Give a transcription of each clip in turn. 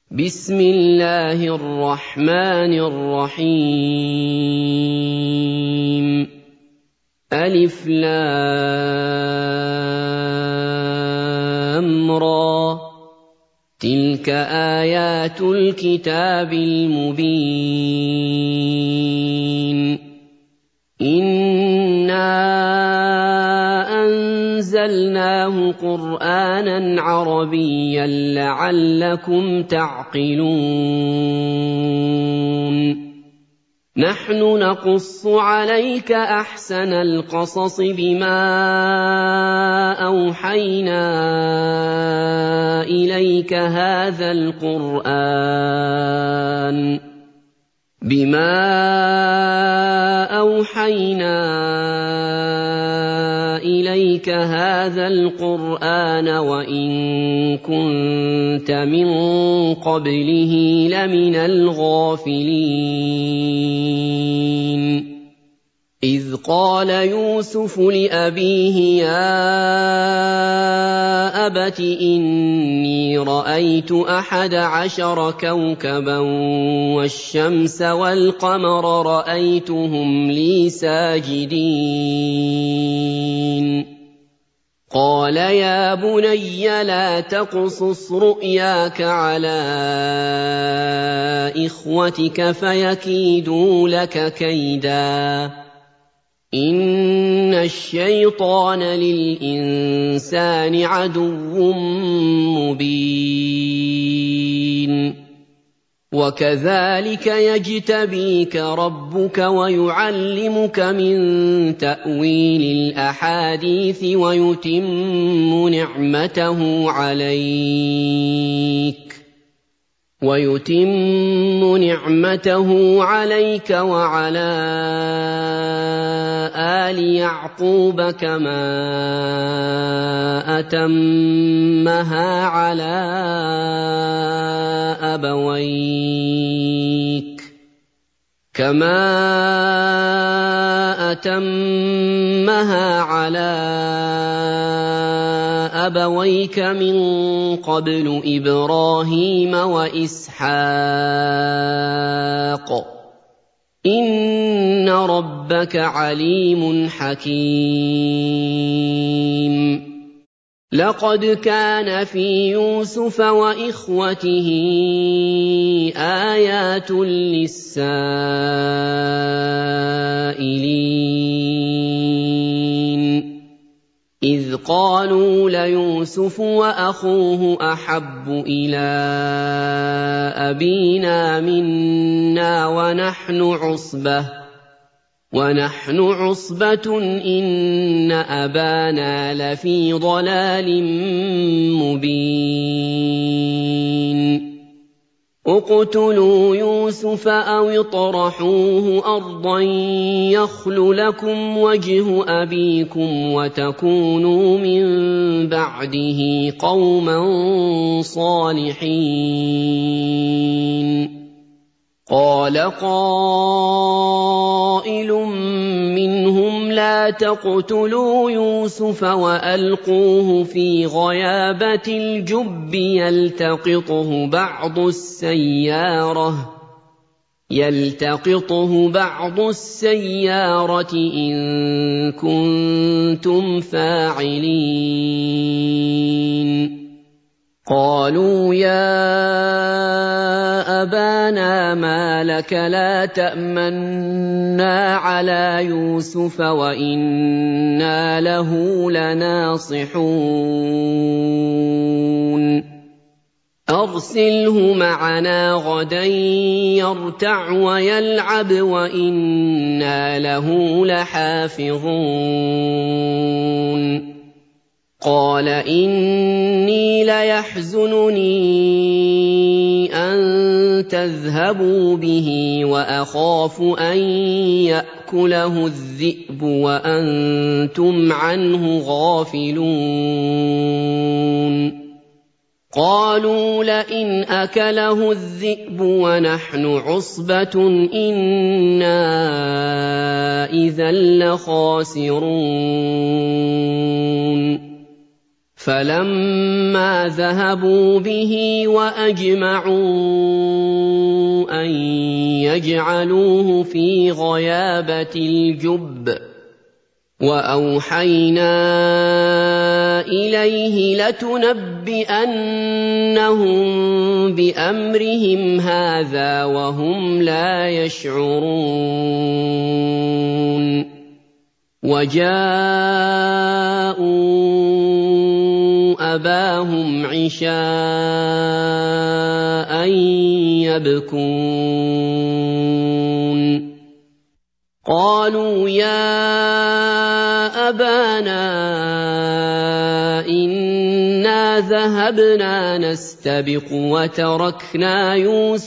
بسم الله الرحمن الرحيم ألف لام را تلك آيات الكتاب المبين إنا أنزلناه قرآنا عربيا لعلكم تعقلون نحن نقص عليك أحسن القصص بما أوحينا إليك هذا القرآن وإن كنت من قبله لمن الغافلين إذ قال يوسف لأبيه يا أبت إني رأيت 11 كوكبا والشمس والقمر رأيتهم لي ساجدين قال يا بني لا تقصص رؤياك على إخوتك فيكيدوا لك كيدا إن الشيطان للإنسان عدو مبين وكذلك يجتبيك ربك ويعلمك من تأويل الأحاديث ويتم نعمته عليك وعلى آل يعقوب كما أتمها على أبويك من قبل إبراهيم وإسحاق إن ربك عليم حكيم لقد كان في يوسف وإخوته آيات للسائلين إذ قالوا ليوسف وأخوه أحب إلى أبينا منا ونحن عصبة إن أبانا لفي ضلال مبين اقتلوا يوسف أو اطرحوه أرضا يخل لكم وجه أبيكم وتكونوا من بعده قوما صالحين قال قائل منهم لا تقتلوا يوسف وألقوه في غيابة الجب يلتقطه بعض السيارة إن كنتم فاعلين قالوا يا أبانا ما لك لا تأمنا على يوسف وإنا له لناصحون أرسله معنا غدا يرتع ويلعب وإنا له لحافظون قال إني ليحزنني أن تذهبوا به وأخاف أن يأكله الذئب وأنتم عنه غافلون قالوا لئن أكله الذئب ونحن عصبة إنا إذا لخاسرون فَلَمَّا ذَهَبُوا بِهِ وَأَجْمَعُوا أَن يَجْعَلُوهُ فِي غَيَابَتِ الْجُبِّ وَأَوْحَيْنَا إِلَيْهِ لَتُنَبِّئَنَّهُم بِأَمْرِهِمْ هَٰذَا وَهُمْ لَا يَشْعُرُونَ وَجَاءُوا أَبَاهُمْ عِشَاءً يَبْكُونَ قَالُوا يَا أَبَانَا إِنَّا ذَهَبْنَا نَسْتَبِقُ وَتَرَكْنَا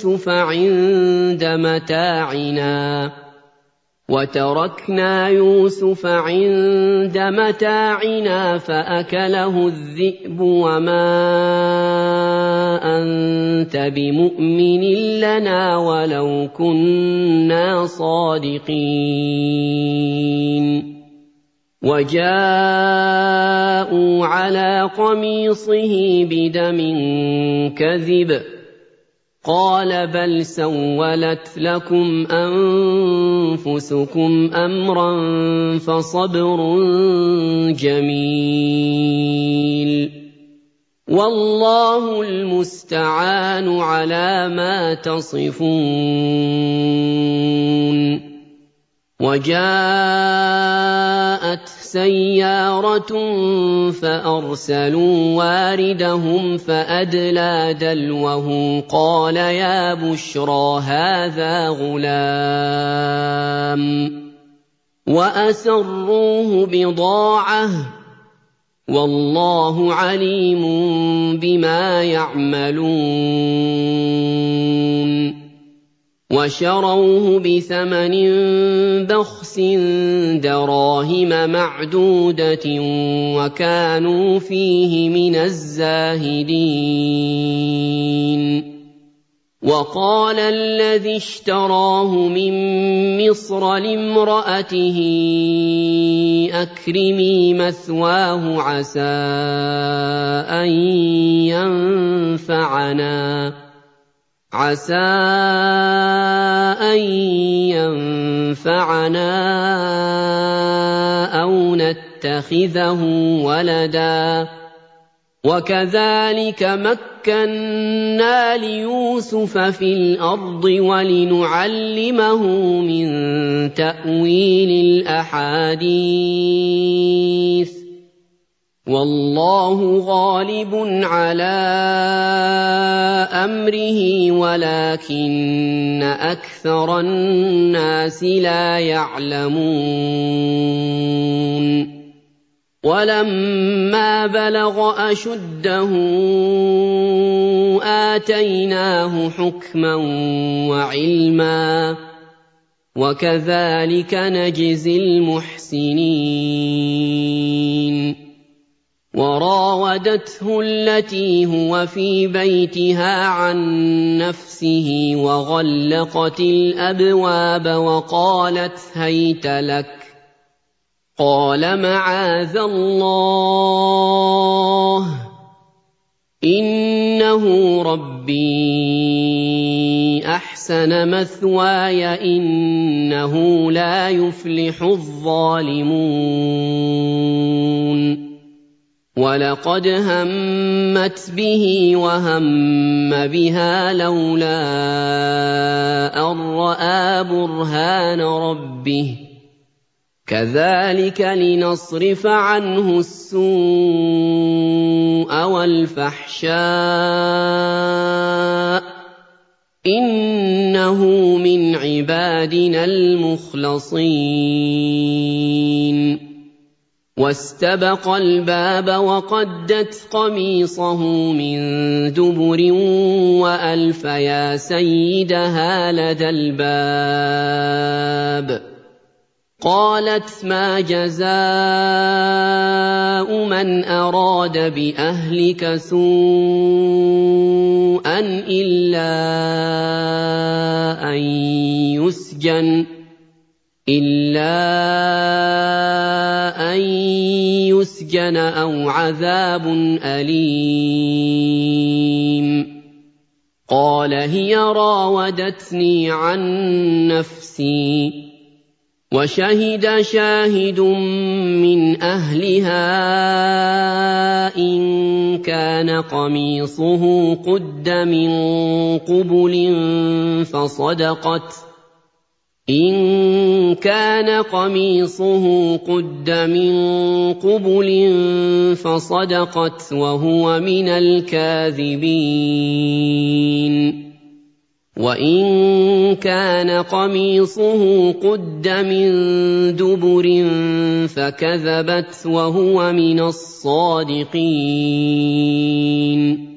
يُوسُفَ عِندَ مَتَاعِنَا فَأَكَلَهُ الذِّئْبُ وَمَا أَنتَ بِمُؤْمِنٍ لَّنَا وَلَوْ كُنَّا صَادِقِينَ وَجَاءُوا عَلَىٰ قَمِيصِهِ بِدَمٍ كَذِبٍ قَالَ بَلْ سَوَّلَتْ لَكُمْ أَنفُسُكُمْ أَمْرًا فَصَبْرٌ جَمِيلٌ وَاللَّهُ الْمُسْتَعَانُ عَلَىٰ مَا تَصِفُونَ وَجَاءَتْ سَيَّارَةٌ فَأَرْسَلُوا وَارِدَهُمْ فَأَدْلَىٰ دَلْوَهُ قَالَ يَا بُشْرَىٰ هَٰذَا غُلَامٌ وَأَسَرُّوهُ بِضَاعَةً وَاللَّهُ عَلِيمٌ بِمَا يَعْمَلُونَ وَشَرَوْهُ بِثَمَنٍ بَخْسٍ دَرَاهِمَ مَعْدُودَةٍ وَكَانُوا فِيهِ مِنَ الزَّاهِدِينَ وَقَالَ الَّذِي اشْتَرَاهُ مِن مِّصْرَ لِامْرَأَتِهِ أَكْرِمِي مَثْوَاهُ عَسَىٰ أَن يَنفَعَنَا أَوْ نَتَّخِذَهُ وَلَدًا وَكَذَٰلِكَ مَكَّنَّا لِيُوسُفَ فِي الْأَرْضِ وَلِنُعَلِّمَهُ مِن تَأْوِيلِ الْأَحَادِيثِ وَاللَّهُ غَالِبٌ عَلَىٰ أَمْرِهِ وَلَٰكِنَّ أَكْثَرَ النَّاسِ لَا يَعْلَمُونَ وَلَمَّا بَلَغَ أَشُدَّهُ آتَيْنَاهُ حُكْمًا وَعِلْمًا وَكَذَٰلِكَ نَجْزِي الْمُحْسِنِينَ وَرَاوَدَتْهُ الَّتِي هُوَ فِي بَيْتِهَا عَن نَّفْسِهِ وَغَلَّقَتِ الْأَبْوَابَ وَقَالَتْ هَيْتَ لَكَ قَالَ مَعَاذَ اللَّهِ إِنَّهُ رَبِّي أَحْسَنَ مَثْوَايَ إِنَّهُ لَا يُفْلِحُ الظَّالِمُونَ وَلَقَدْ هَمَّتْ بِهِ وَهَمَّ بِهَا لَوْلَا أَن رَّأَىٰ بُرْهَانَ رَبِّهِ ۚ كَذَٰلِكَ لِنَصْرِفَ عَنْهُ السُّوءَ وَالْفَحْشَاءَ ۚ إِنَّهُ مِنْ عِبَادِنَا الْمُخْلَصِينَ وَاسْتَبَقَا الْبَابَ وَقَدَّتْ قَمِيصَهُ مِن دُبُرٍ وَأَلْفَ يَا سَيِّدَهَا لَدَى الْبَابِ قَالَتْ مَا جَزَاءُ مَنْ أَرَادَ بِأَهْلِكَ سُوءًا إِلَّا أَن يسجن أو عذاب أليم قال هي راودتني عن نفسي وشهد شاهد من أهلها إن كان قميصه قد من قبل فصدقت وهو من الكاذبين وإن كان قميصه قد من دبر فكذبت وهو من الصادقين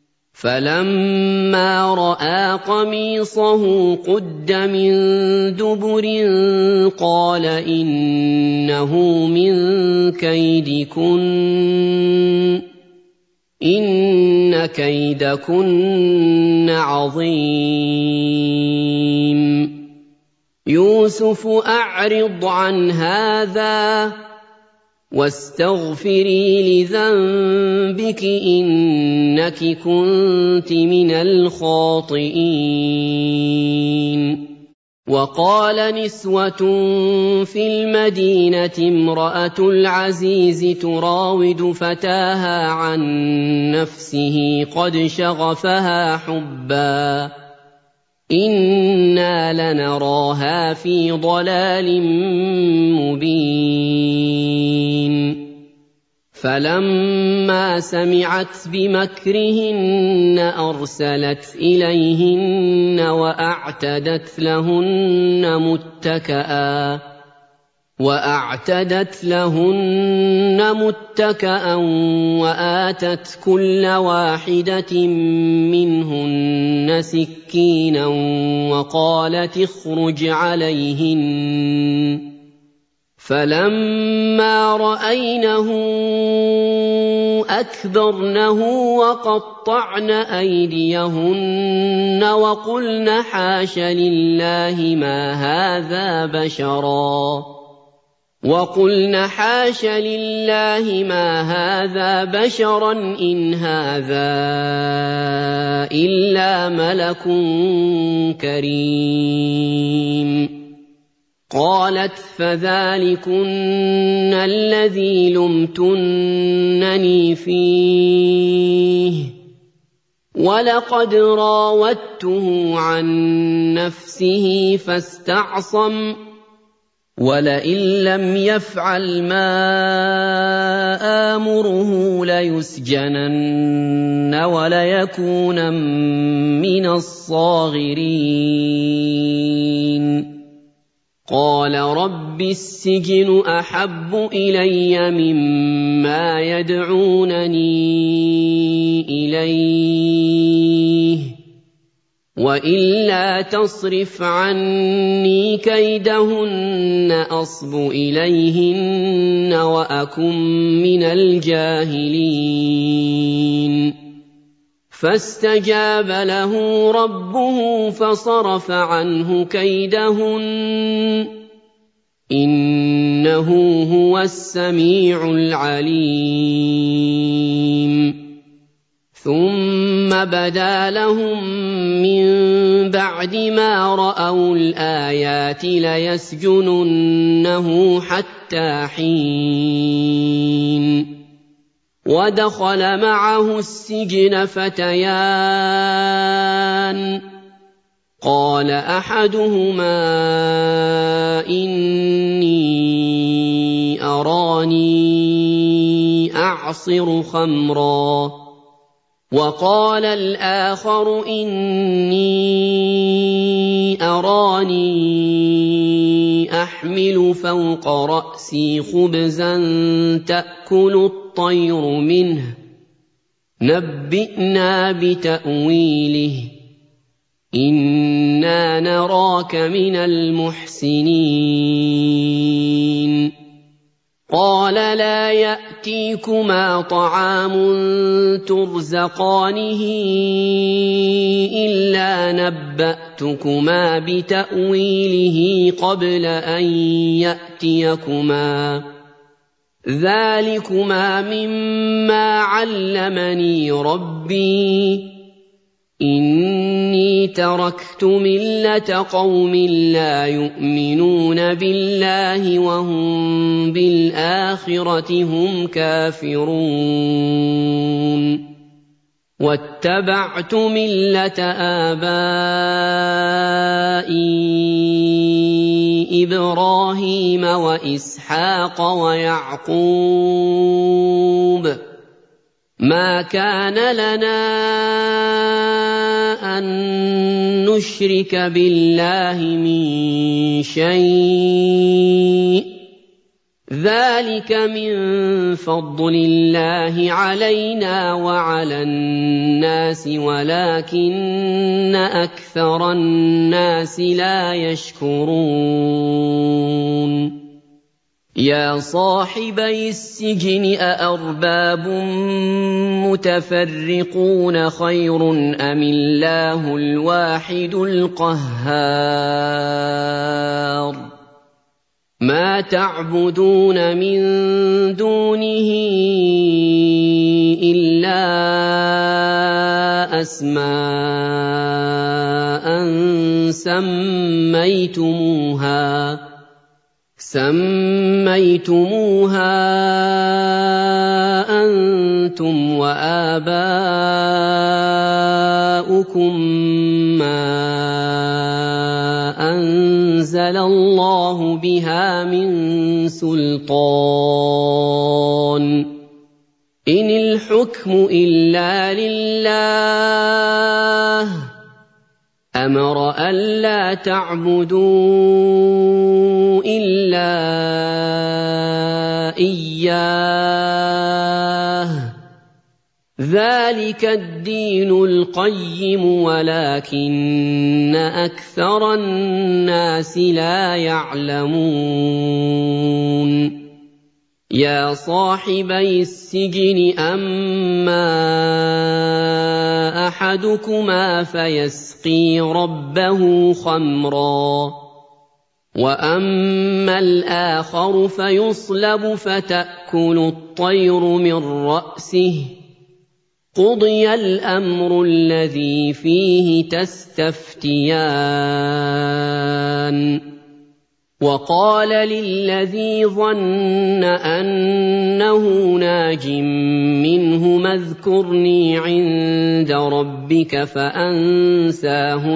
فلما رأى قميصه قد من دبر قال إنه من كيدكن إن كيدكن عظيم يوسف أعرض عن هذا واستغفري لذنبك إنك كنت من الخاطئين وقال نسوة في المدينة امرأة العزيز تراود فتاها عن نفسه قد شغفها حبا إنا لنراها في ضلال مبين فلما سمعت بمكرهن أرسلت إليهن وأعتدت لهن متكأ وآتت كل واحدة منهن سكينا وقالت اخرج عليهن فلما رأينه أكبرنه وقطعن أيديهن وقلن حاش لله ما هذا بشرا إن هذا إلا ملك كريم قالت فذلكن الذي لمتنني فيه ولقد راودته عن نفسه فاستعصم ولئن لم يفعل ما آمره ليسجنن وليكونن من الصاغرين قال رب السجن أحب إلي مما يدعونني إليه وإلا تصرف عني كيدهن أصب إليهن وأكن من الجاهلين فاستجاب له ربه فصرف عنه كيدهن إنه هو السميع العليم ثم بدا لهم من بعد ما رأوا الآيات ليسجننه حتى حين ودخل معه السجن فتيان قال أحدهما إني أراني أعصر خمرا وقال الآخر إني أراني أحمل فوق رأسي خبزا تأكل الطير منه نبئنا بتأويله إنا نراك من المحسنين قال لا يأتيكما طعام ترزقانه إلا نبأتكما بتأويله قبل أن يأتيكما ذلكما مما علمني ربي إني تركت ملة قوم لا يؤمنون بالله وهم بالآخرة هم كافرون واتبعت ملة آبائي إبراهيم وإسحاق ويعقوب ما كان لنا أن نشرك بالله من شيء ذلك من فضل الله علينا وعلى الناس ولكن أكثر الناس لا يشكرون يا صاحبي السجن أأرباب متفرقون خير أم الله الواحد القهار ما تعبدون من دونه إلا أسماء سميتموها أنتم وآباؤكم ما أنزل الله بها من سلطان إن الحكم إلا لله أمر ألا تعبدوا إلا إياه ذلك الدين القيم ولكن أكثر الناس لا يعلمون يا صاحبي السجن أما أحدكما فيسقي ربه خمرا وأما الآخر فيصلب فتأكل الطير من رأسه قضي الأمر الذي فيه تستفتيان وقال للذي ظن أنه ناج منهما اذكرني عند ربك فأنساه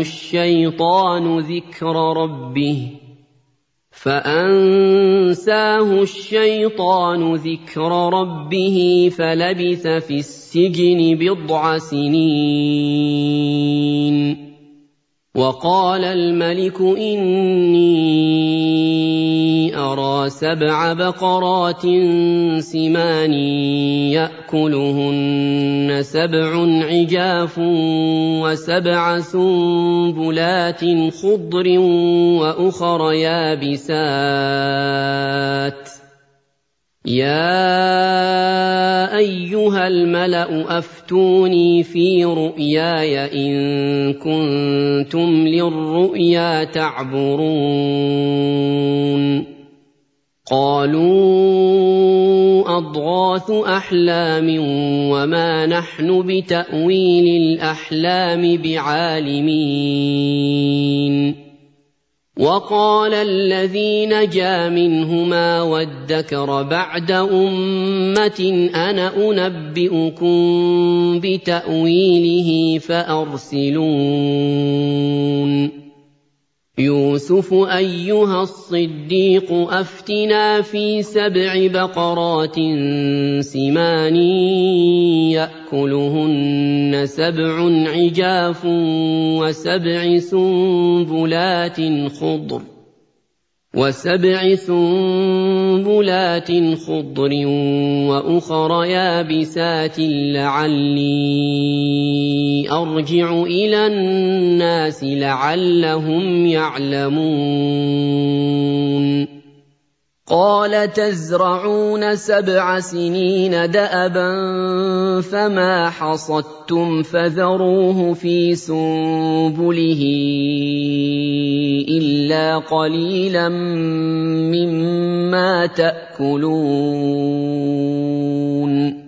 الشيطان ذكر ربه فلبث في السجن بضع سنين وقال الملك إني أرى 7 بقرات سمان يأكلهن 7 عجاف و7 سنبلات خضر وأخر يابسات يا أيها الملأ أفتوني في رؤياي إن كنتم للرؤيا تعبرون قالوا أضغاث أحلام وما نحن بتأويل الأحلام بعالمين وقال الذي نجا منهما وادكر بعد أمة أنا أنبئكم بتأويله فأرسلون يوسف أيها الصديق أفتنا في 7 بقرات سمان يأكلهن 7 عجاف و7 سنبلات خضر وأخر يابسات لعلي أرجع إلى الناس لعلهم يعلمون قال تزرعون 7 سنين دأبا فما حصدتم فذروه في سنبله إلا قليلا مما تأكلون تأكلون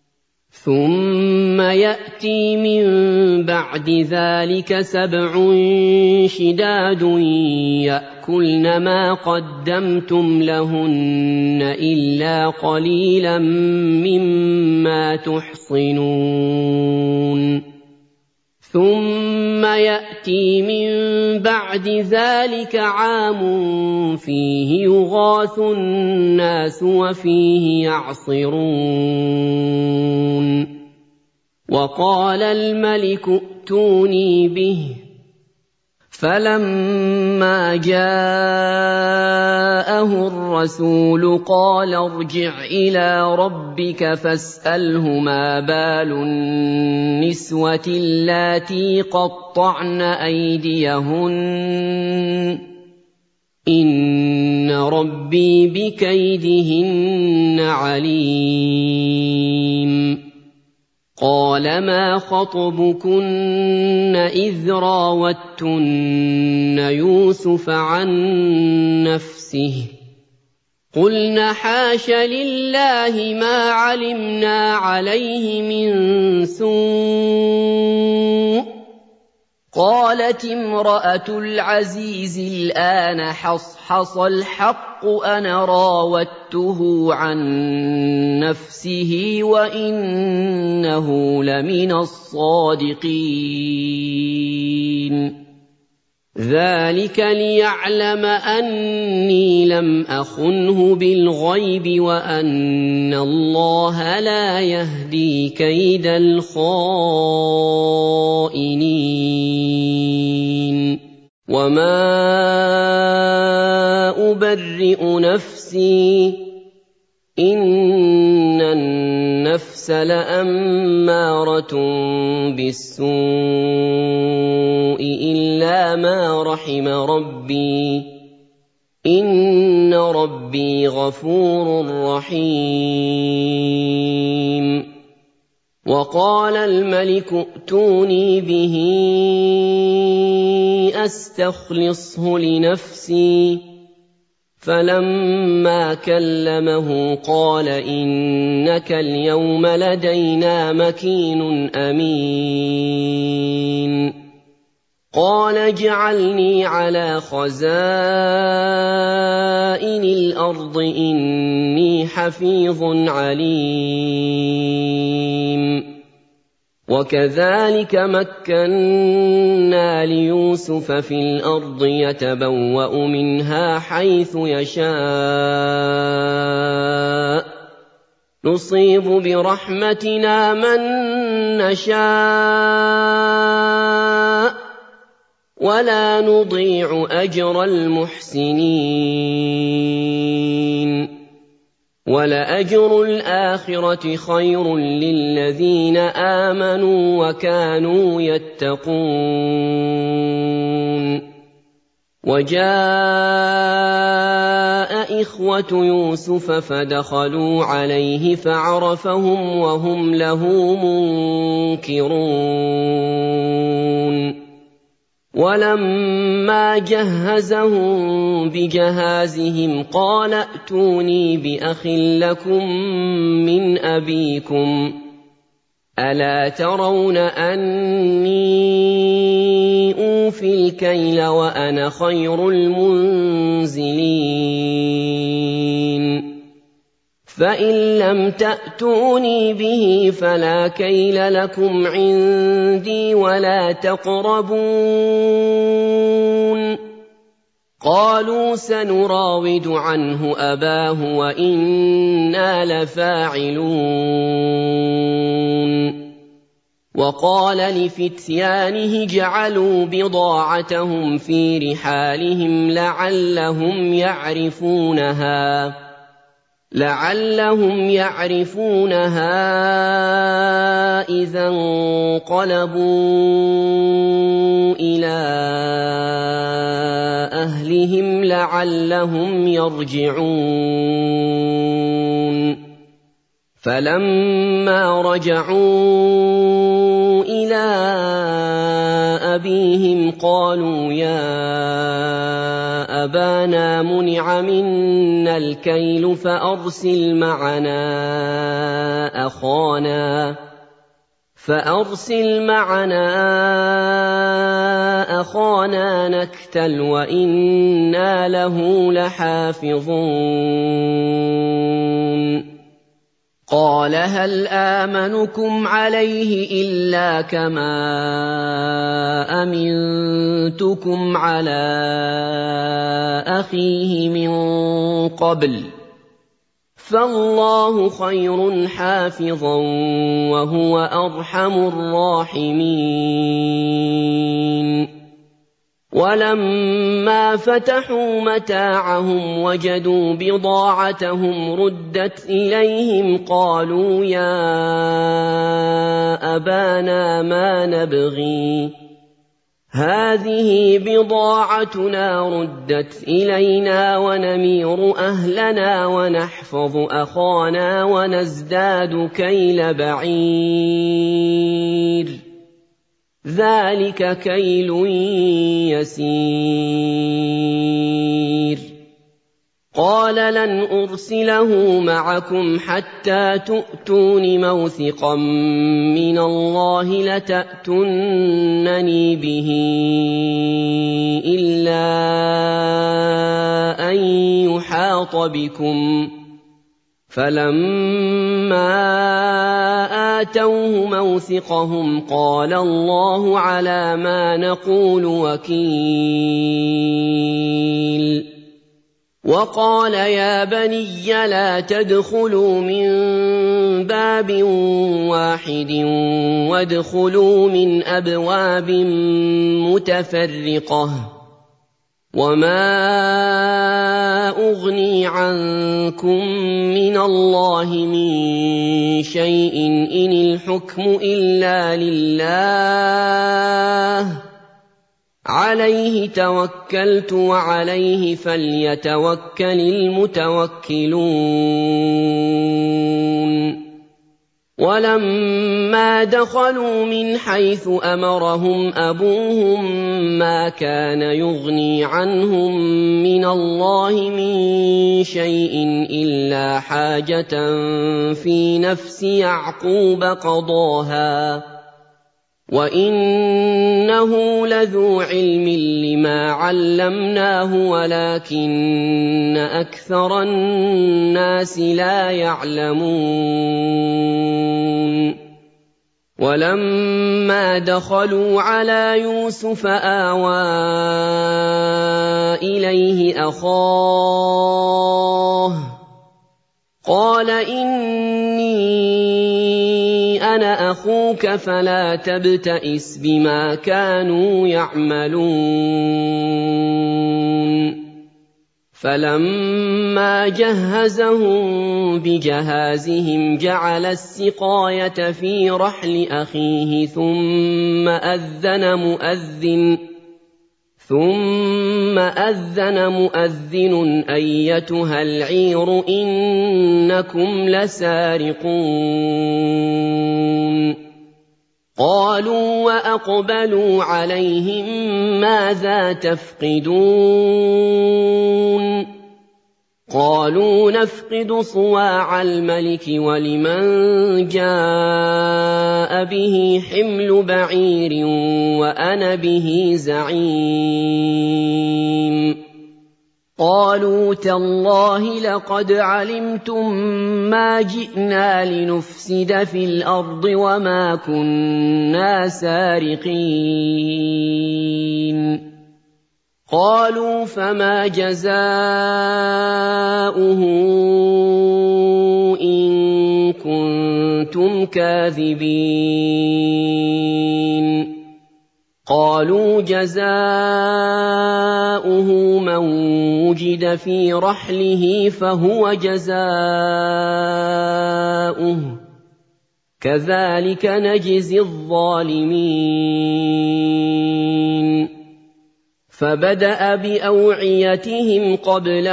ثم يأتي من بعد ذلك 7 شداد يأكلن ما قدمتم لهن إلا قليلا مما تحصنون ثم يأتي من بعد ذلك عام فيه يغاث الناس وفيه يعصرون وقال الملك ائتوني به فلما جاءه الرسول قال ارجع إلى ربك فاسأله ما بال النسوة اللاتي قطعن أيديهن إن ربي بكيدهن عليم قال ما خطبكن إذ راوتن يوسف عن نفسه قلن حاش لله ما علمنا عليه من سوء قالت امرأة العزيز الآن حصحص الحق أنا راودته عن نفسه وإنه لمن الصادقين ذلك ليعلم أني لم أخنه بالغيب وأن الله لا يهدي كيد الخائنين وما أبرئ نفسي إن النفس لأمارة بالسوء إلا ما رحم ربي إن ربي غفور رحيم وقال الملك ائتوني به أستخلصه لنفسي فلما كلمه قال إنك اليوم لدينا مكين أمين قال اجعلني على خزائن الأرض إني حفيظ عليم وكذلك مكنا ليوسف في الأرض يتبوأ منها حيث يشاء نصيب برحمتنا من نشاء ولا نضيع أجر المحسنين ولأجر الآخرة خير للذين آمنوا وكانوا يتقون وجاء إخوة يوسف فدخلوا عليه فعرفهم وهم له منكرون ولما جهزهم بجهازهم قال ائتوني بأخ لكم من أبيكم ألا ترون أني أوفي الكيل وأنا خير المنزلين فإن لم تأتوني به فلا كيل لكم عندي ولا تقربون قالوا سنراود عنه أباه وإنا لفاعلون وقال لفتيانه جعلوا بضاعتهم في رحالهم لعلهم يعرفونها إذا انقلبوا إلى أهلهم لعلهم يرجعون فَلَمَّا رَجَعُوا إِلَىٰ أَبِيهِمْ قَالُوا يَا أَبَانَا مُنِعَ مِنَّا الْكَيْلُ فَأَرْسِلْ مَعَنَا أَخَانَا نَكْتَلْ وَإِنَّا لَهُ لَحَافِظُونَ قَالَ هَلْ آمَنُكُمْ عَلَيْهِ إِلَّا كَمَا أَمِنتُكُمْ عَلَىٰ أَخِيهِ مِن قَبْلُ ۖ فَاللَّهُ خَيْرٌ حَافِظًا وَهُوَ أَرْحَمُ الرَّاحِمِينَ وَلَمَّا فَتَحُوا مَتَاعَهُمْ وَجَدُوا بِضَاعَتَهُمْ رُدَّتْ إِلَيْهِمْ قَالُوا يَا أَبَانَا مَا نَبْغِي هَٰذِهِ بِضَاعَتُنَا رُدَّتْ إِلَيْنَا وَنَمِيرُ أَهْلَنَا وَنَحْفَظُ أَخَانَا وَنَزْدَادُ كَيْلَ بَعِيرٍ ۖ ذَٰلِكَ كَيْلٌ يَسِيرٌ قَالَ لَنْ أُرْسِلَهُ مَعَكُمْ حَتَّىٰ تُؤْتُونِ مَوْثِقًا مِّنَ اللَّهِ لَتَأْتُنَّنِي بِهِ إِلَّا أَن يُحَاطَ بِكُمْ ۖ فَلَمَّا آتَوْهُ مَوْثِقَهُمْ قَالَ اللَّهُ عَلَىٰ مَا نَقُولُ وَكِيلٌ وَقَالَ يَا بَنِيَّ لَا تَدْخُلُوا مِن بَابٍ وَاحِدٍ وَادْخُلُوا مِنْ أَبْوَابٍ مُّتَفَرِّقَةٍ ۖ وَمَا أُغْنِي عَنكُم مِّنَ اللَّهِ مِن شَيْءٍ إِنِ الْحُكْمُ إِلَّا لِلَّهِ ۖ عَلَيْهِ تَوَكَّلْتُ وَعَلَيْهِ فَلْيَتَوَكَّلِ الْمُتَوَكِّلُونَ وَلَمَّا دَخَلُوا مِنْ حَيْثُ أَمَرَهُمْ أَبُوهُم مَّا كَانَ يُغْنِي عَنْهُم مِّنَ اللَّهِ مِن شَيْءٍ إِلَّا حَاجَةً فِي نَفْسِ يَعْقُوبَ قَضَاهَا ۚ وَإِنَّهُ لَذُو عِلْمٍ لِّمَا عَلَّمْنَاهُ وَلَٰكِنَّ أَكْثَرَ النَّاسِ لَا يَعْلَمُونَ وَلَمَّا دَخَلُوا عَلَىٰ يُوسُفَ آوَىٰ إِلَيْهِ أَخَاهُ قَالَ إِنِّي أَنَا أَخُوكَ فَلَا تَبْتَئِسْ بِمَا كَانُوا يَعْمَلُونَ فَلَمَّا جَهَّزَهُم بِجَهَازِهِمْ جَعَلَ السِّقَايَةَ فِي رَحْلِ أَخِيهِ ثُمَّ أَذَّنَ مُؤَذِّنٌ أَيَّتُهَا الْعِيرُ إِنَّكُمْ لَسَارِقُونَ قَالُوا وَأَقْبَلُوا عَلَيْهِم مَّاذَا تَفْقِدُونَ قَالُوا نَفْقِدُ صُوَاعَ الْمَلِكِ وَلِمَن جَاءَ بِهِ حِمْلُ بَعِيرٍ وَأَنَا بِهِ زَعِيمٌ قَالُوا تَاللَّهِ لَقَدْ عَلِمْتُم مَّا جِئْنَا لِنُفْسِدَ فِي الْأَرْضِ وَمَا كُنَّا سَارِقِينَ قَالُوا فَمَا جَزَاؤُهُ إِن كُنتُمْ كَاذِبِينَ قَالُوا جَزَاؤُهُ مَن وُجِدَ فِي رَحْلِهِ فَهُوَ جَزَاؤُهُ ۚ كَذَٰلِكَ نَجْزِي الظَّالِمِينَ فبدأ بأوعيتهم قبل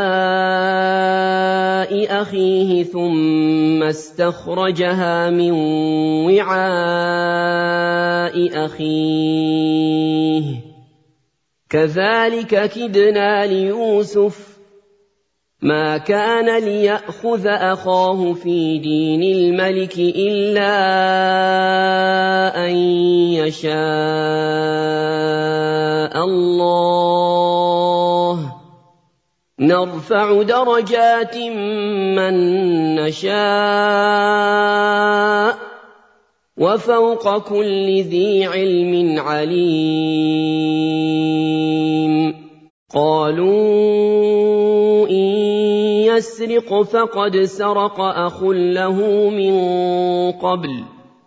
وعاء أخيه ثم استخرجها من وعاء أخيه كذلك كدنا ليوسف ما كان ليأخذ أخاه في دين الملك إلا أن يشاء الله نرفع درجات من نشاء وفوق كل ذي علم عليم قالوا إن يسرق فقد سرق أخ له من قبل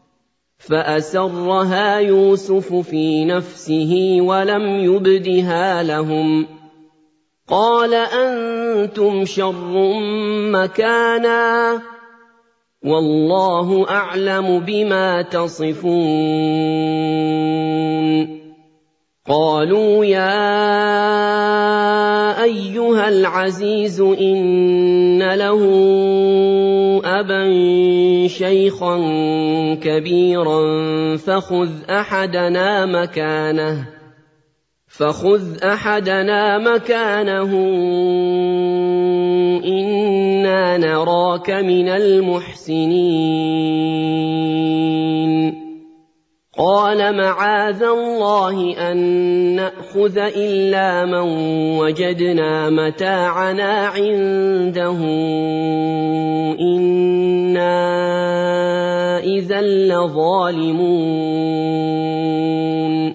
فأسرها يوسف في نفسه ولم يبدها لهم قال أنتم شر مكانا والله أعلم بما تصفون قالوا يا أيها العزيز إن له أبا شيخا كبيرا فخذ أحدنا مكانه إنا نراك من المحسنين قال معاذ الله أن نأخذ إلا من وجدنا متاعنا عنده إنا إذا لظالمون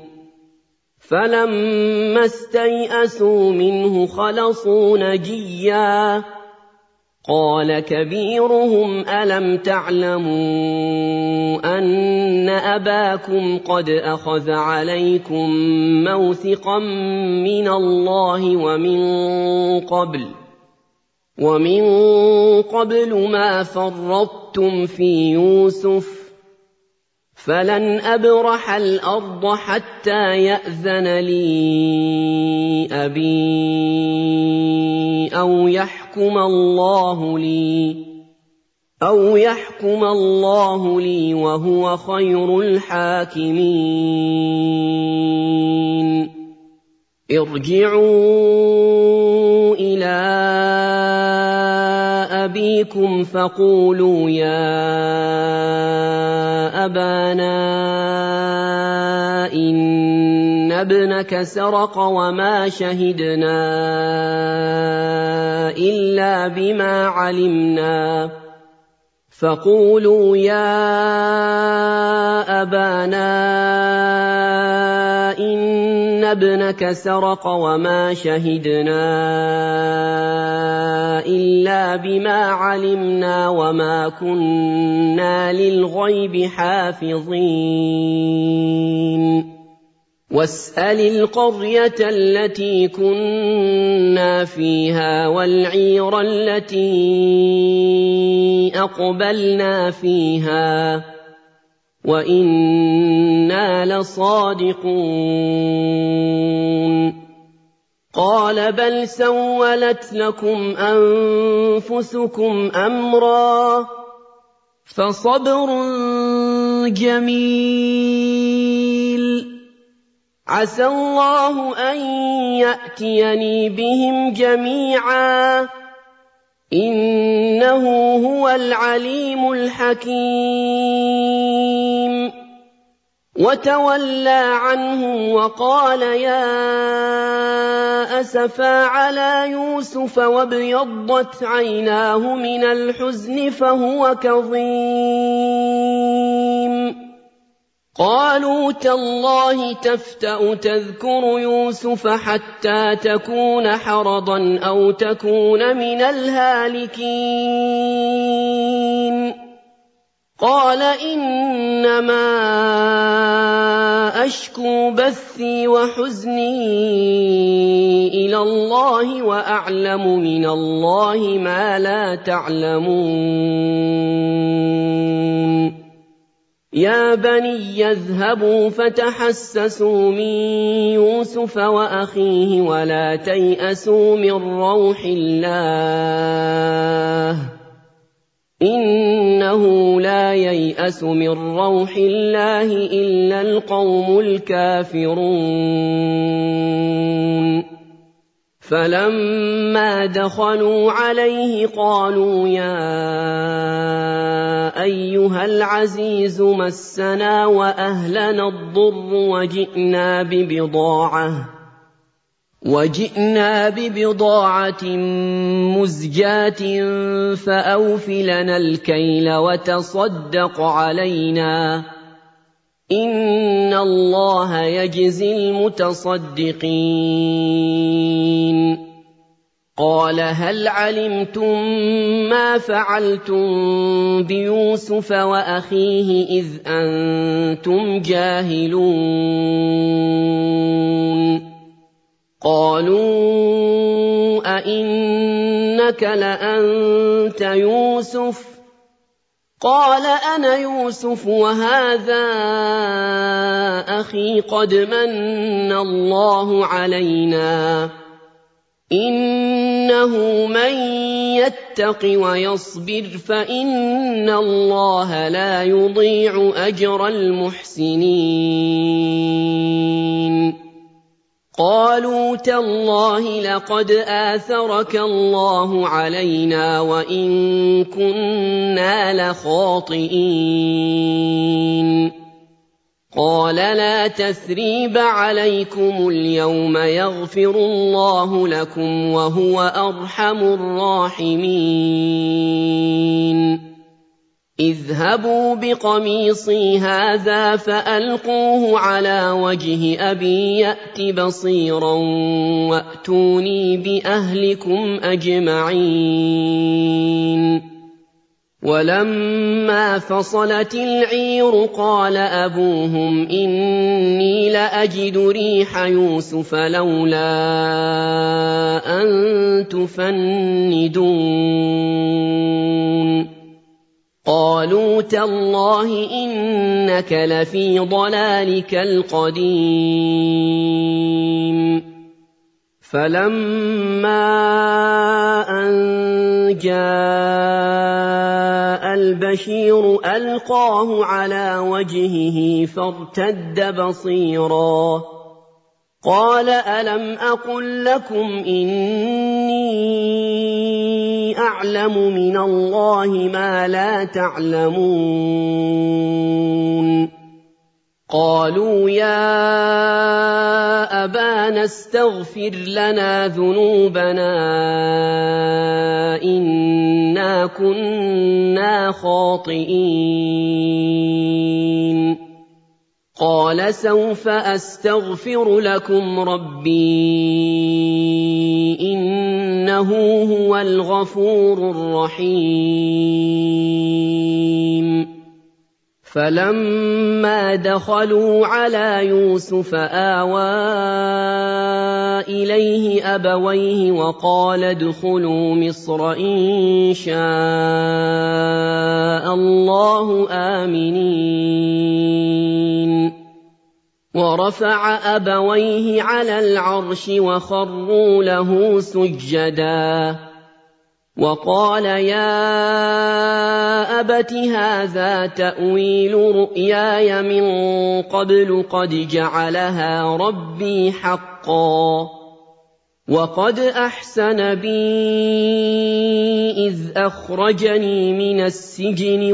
فلما استيئسوا منه خلصوا نجيا قال كبيرهم ألم تعلموا أن أباكم قد أخذ عليكم موثقا من الله ومن قبل ما فرطتم في يوسف فلن أبرح الأرض حتى يأذن لي أبي أو يحكم الله لي وهو خير الحاكمين ارجعوا إلى أبيكم فقولوا يا أبانا إن ابنك سرق وما شهدنا إلا بما علمنا فقولوا يا أبانا إن ابنك سرق وما شهدنا إلا بما علمنا وما كنا للغيب حافظين واسأل القرية التي كنا فيها والعير التي أقبلنا فيها وإنا لصادقون قال بل سولت لكم أنفسكم أمرا فصبر جميل عسى الله أن يأتيني بهم جميعا إنه هو العليم الحكيم وتولى عنهم وقال يا أسفا على يوسف وابيضت عيناه من الحزن فهو كظيم قالوا تالله تفتأ تذكر يوسف حتى تكون حرضا أو تكون من الهالكين قال إنما أشكو بثي وحزني إلى الله وأعلم من الله ما لا تعلمون يا بني اذهبوا فتحسسوا من يوسف وأخيه ولا تيأسوا من روح الله إنه لا ييأس من روح الله إلا القوم الكافرون فلما دخلوا عليه قالوا يا أيها العزيز مسنا وأهلنا الضر وجئنا ببضاعة مزجاة فأوف لنا الكيل وتصدق علينا إن الله يجزي المتصدقين قال هل علمتم ما فعلتم بيوسف وأخيه إذ أنتم جاهلون قالوا أئنك لأنت يوسف قال أنا يوسف وهذا أخي قد من الله علينا إنه من يتق ويصبر فإن الله لا يضيع أجر المحسنين قالوا تالله لقد آثرك الله علينا وإن كنا لخاطئين قال لا تثريب عليكم اليوم يغفر الله لكم وهو أرحم الراحمين اذهبوا بقميصي هذا فألقوه على وجه أبي يأت بصيرا وأتوني بأهلكم أجمعين ولما فصلت العير قال أبوهم إني لأجد ريح يوسف لولا أن تفندون قالوا تالله إنك لفي ضلالك القديم فلما أن جاء البشير ألقاه على وجهه فارتد بصيرا قال ألم أقل لكم إني أعلم من الله ما لا تعلمون قالوا يا أبانا استغفر لنا ذنوبنا إنا كنا خاطئين قال سوف أستغفر لكم ربي إنه هو الغفور الرحيم فلما دخلوا على يوسف آوى إليه أبويه وقال ادخلوا مصر إن شاء الله آمنين ورفع أبويه على العرش وخروا له سجدا وقال يا أبت هذا تأويل رؤياي من قبل قد جعلها ربي حقا وقد أحسن بي إذ أخرجني من السجن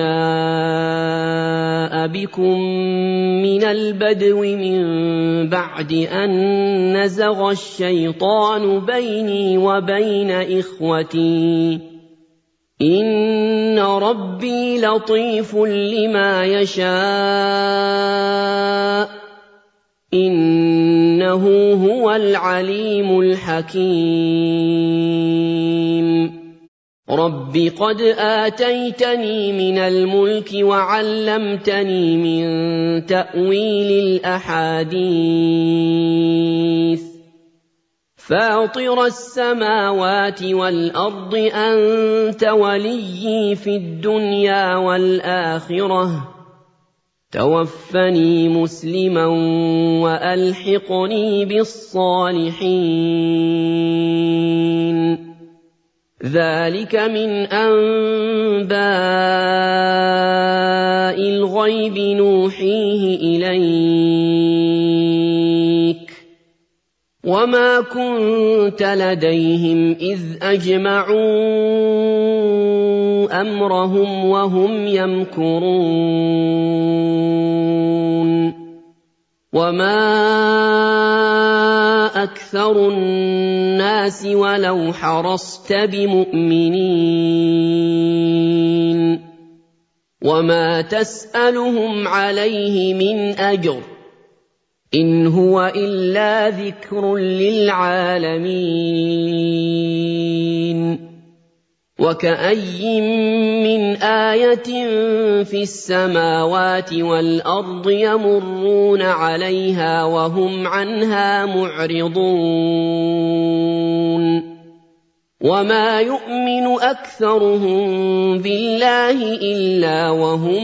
وجاء بكم من البدو من بعد أن نزغ الشيطان بيني وبين إخوتي إن ربي لطيف لما يشاء إنه هو العليم الحكيم رب قد آتيتني من الملك وعلمتني من تأويل الأحاديث فاطر السماوات والأرض أنت وليي في الدنيا والآخرة تَوَفَّنِي مُسْلِمًا وَأَلْحِقْنِي بِالصَّالِحِينَ. ذَلِكَ مِنْ أَنبَاءِ الْغَيْبِ نُوحِيهِ إِلَيْكَ ۖ وَمَا كُنتَ لَدَيْهِمْ إِذْ أَجْمَعُوا أَمْرَهُمْ وَهُمْ يَمْكُرُونَ. وَمَا أَكْثَرُ النَّاسِ وَلَوْ حَرَصْتَ بِمُؤْمِنِينَ. وَمَا تَسْأَلُهُمْ عَلَيْهِ مِنْ أَجْرٍ إِنْ هُوَ إِلَّا ذِكْرٌ لِّلْعَالَمِينَ. وَكَأَيِّن مِّنْ آيَةٍ فِي السَّمَاوَاتِ وَالْأَرْضِ يَمُرُّونَ عَلَيْهَا وَهُمْ عَنْهَا مُعْرِضُونَ. وَمَا يُؤْمِنُ أَكْثَرُهُم بِاللَّهِ إِلَّا وَهُم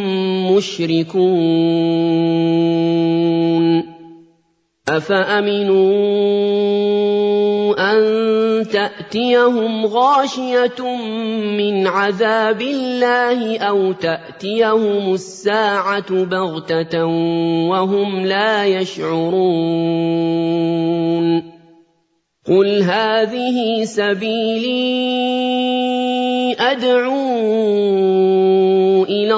مُّشْرِكُونَ. أَفَأَمِنُوا أَن تَأْتِيَهُمْ غَاشِيَةٌ مِّنْ عَذَابِ اللَّهِ أَوْ تَأْتِيَهُمُ السَّاعَةُ بَغْتَةً وَهُمْ لَا يَشْعُرُونَ. قُلْ هَٰذِهِ سَبِيلِي أَدْعُو إِلَى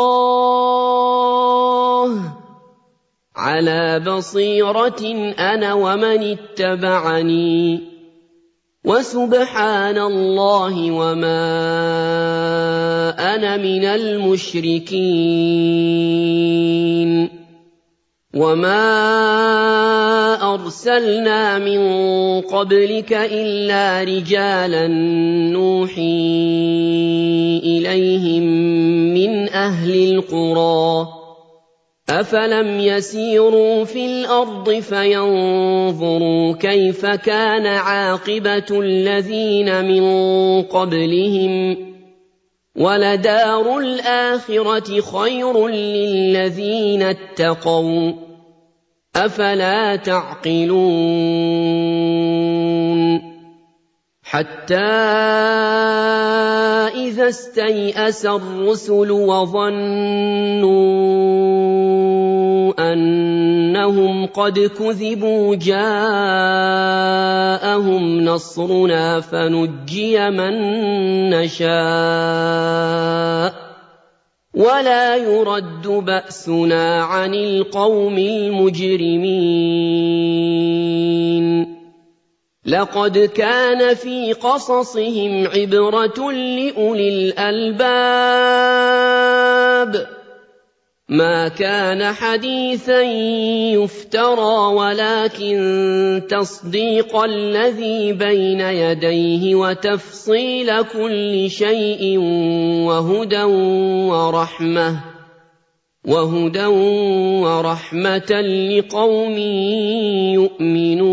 اللَّهِ عَلَىٰ بَصِيرَةٍ أَنَا وَمَنِ اتَّبَعَنِي ۖ وَسُبْحَانَ اللَّهِ وَمَا أَنَا مِنَ الْمُشْرِكِينَ. وَمَا أَرْسَلْنَا مِن قَبْلِكَ إِلَّا رِجَالًا نُّوحِي إِلَيْهِم مِّنْ أَهْلِ الْقُرَىٰ. أَفَلَمْ يَسِيرُوا فِي الْأَرْضِ فَيَنظُرُوا كَيْفَ كَانَ عَاقِبَةُ الَّذِينَ مِن قَبْلِهِمْ ۚ وَلَدَارُ الْآخِرَةِ خَيْرٌ لِّلَّذِينَ اتَّقَوْا ۗ أَفَلَا تَعْقِلُونَ. حَتَّىٰ إِذَا اسْتَيْأَسَ الرُّسُلُ وَظَنُّوا أَنَّهُمْ قَدْ كُذِبُوا جَاءَهُمْ نَصْرُنَا فَنُجِّيَ مَن نَّشَاءُ وَلَا يُرَدُّ بَأْسُنَا عَنِ الْقَوْمِ الْمُجْرِمِينَ. لَقَدْ كَانَ فِي قَصَصِهِمْ عِبْرَةٌ لِّأُولِي الْأَلْبَابِ. مَا كَانَ حَدِيثًا يُفْتَرَىٰ وَلَٰكِن تَصْدِيقَ الَّذِي بَيْنَ يَدَيْهِ وَتَفْصِيلَ كُلِّ شَيْءٍ وَهُدًى وَرَحْمَةً لِّقَوْمٍ يُؤْمِنُونَ.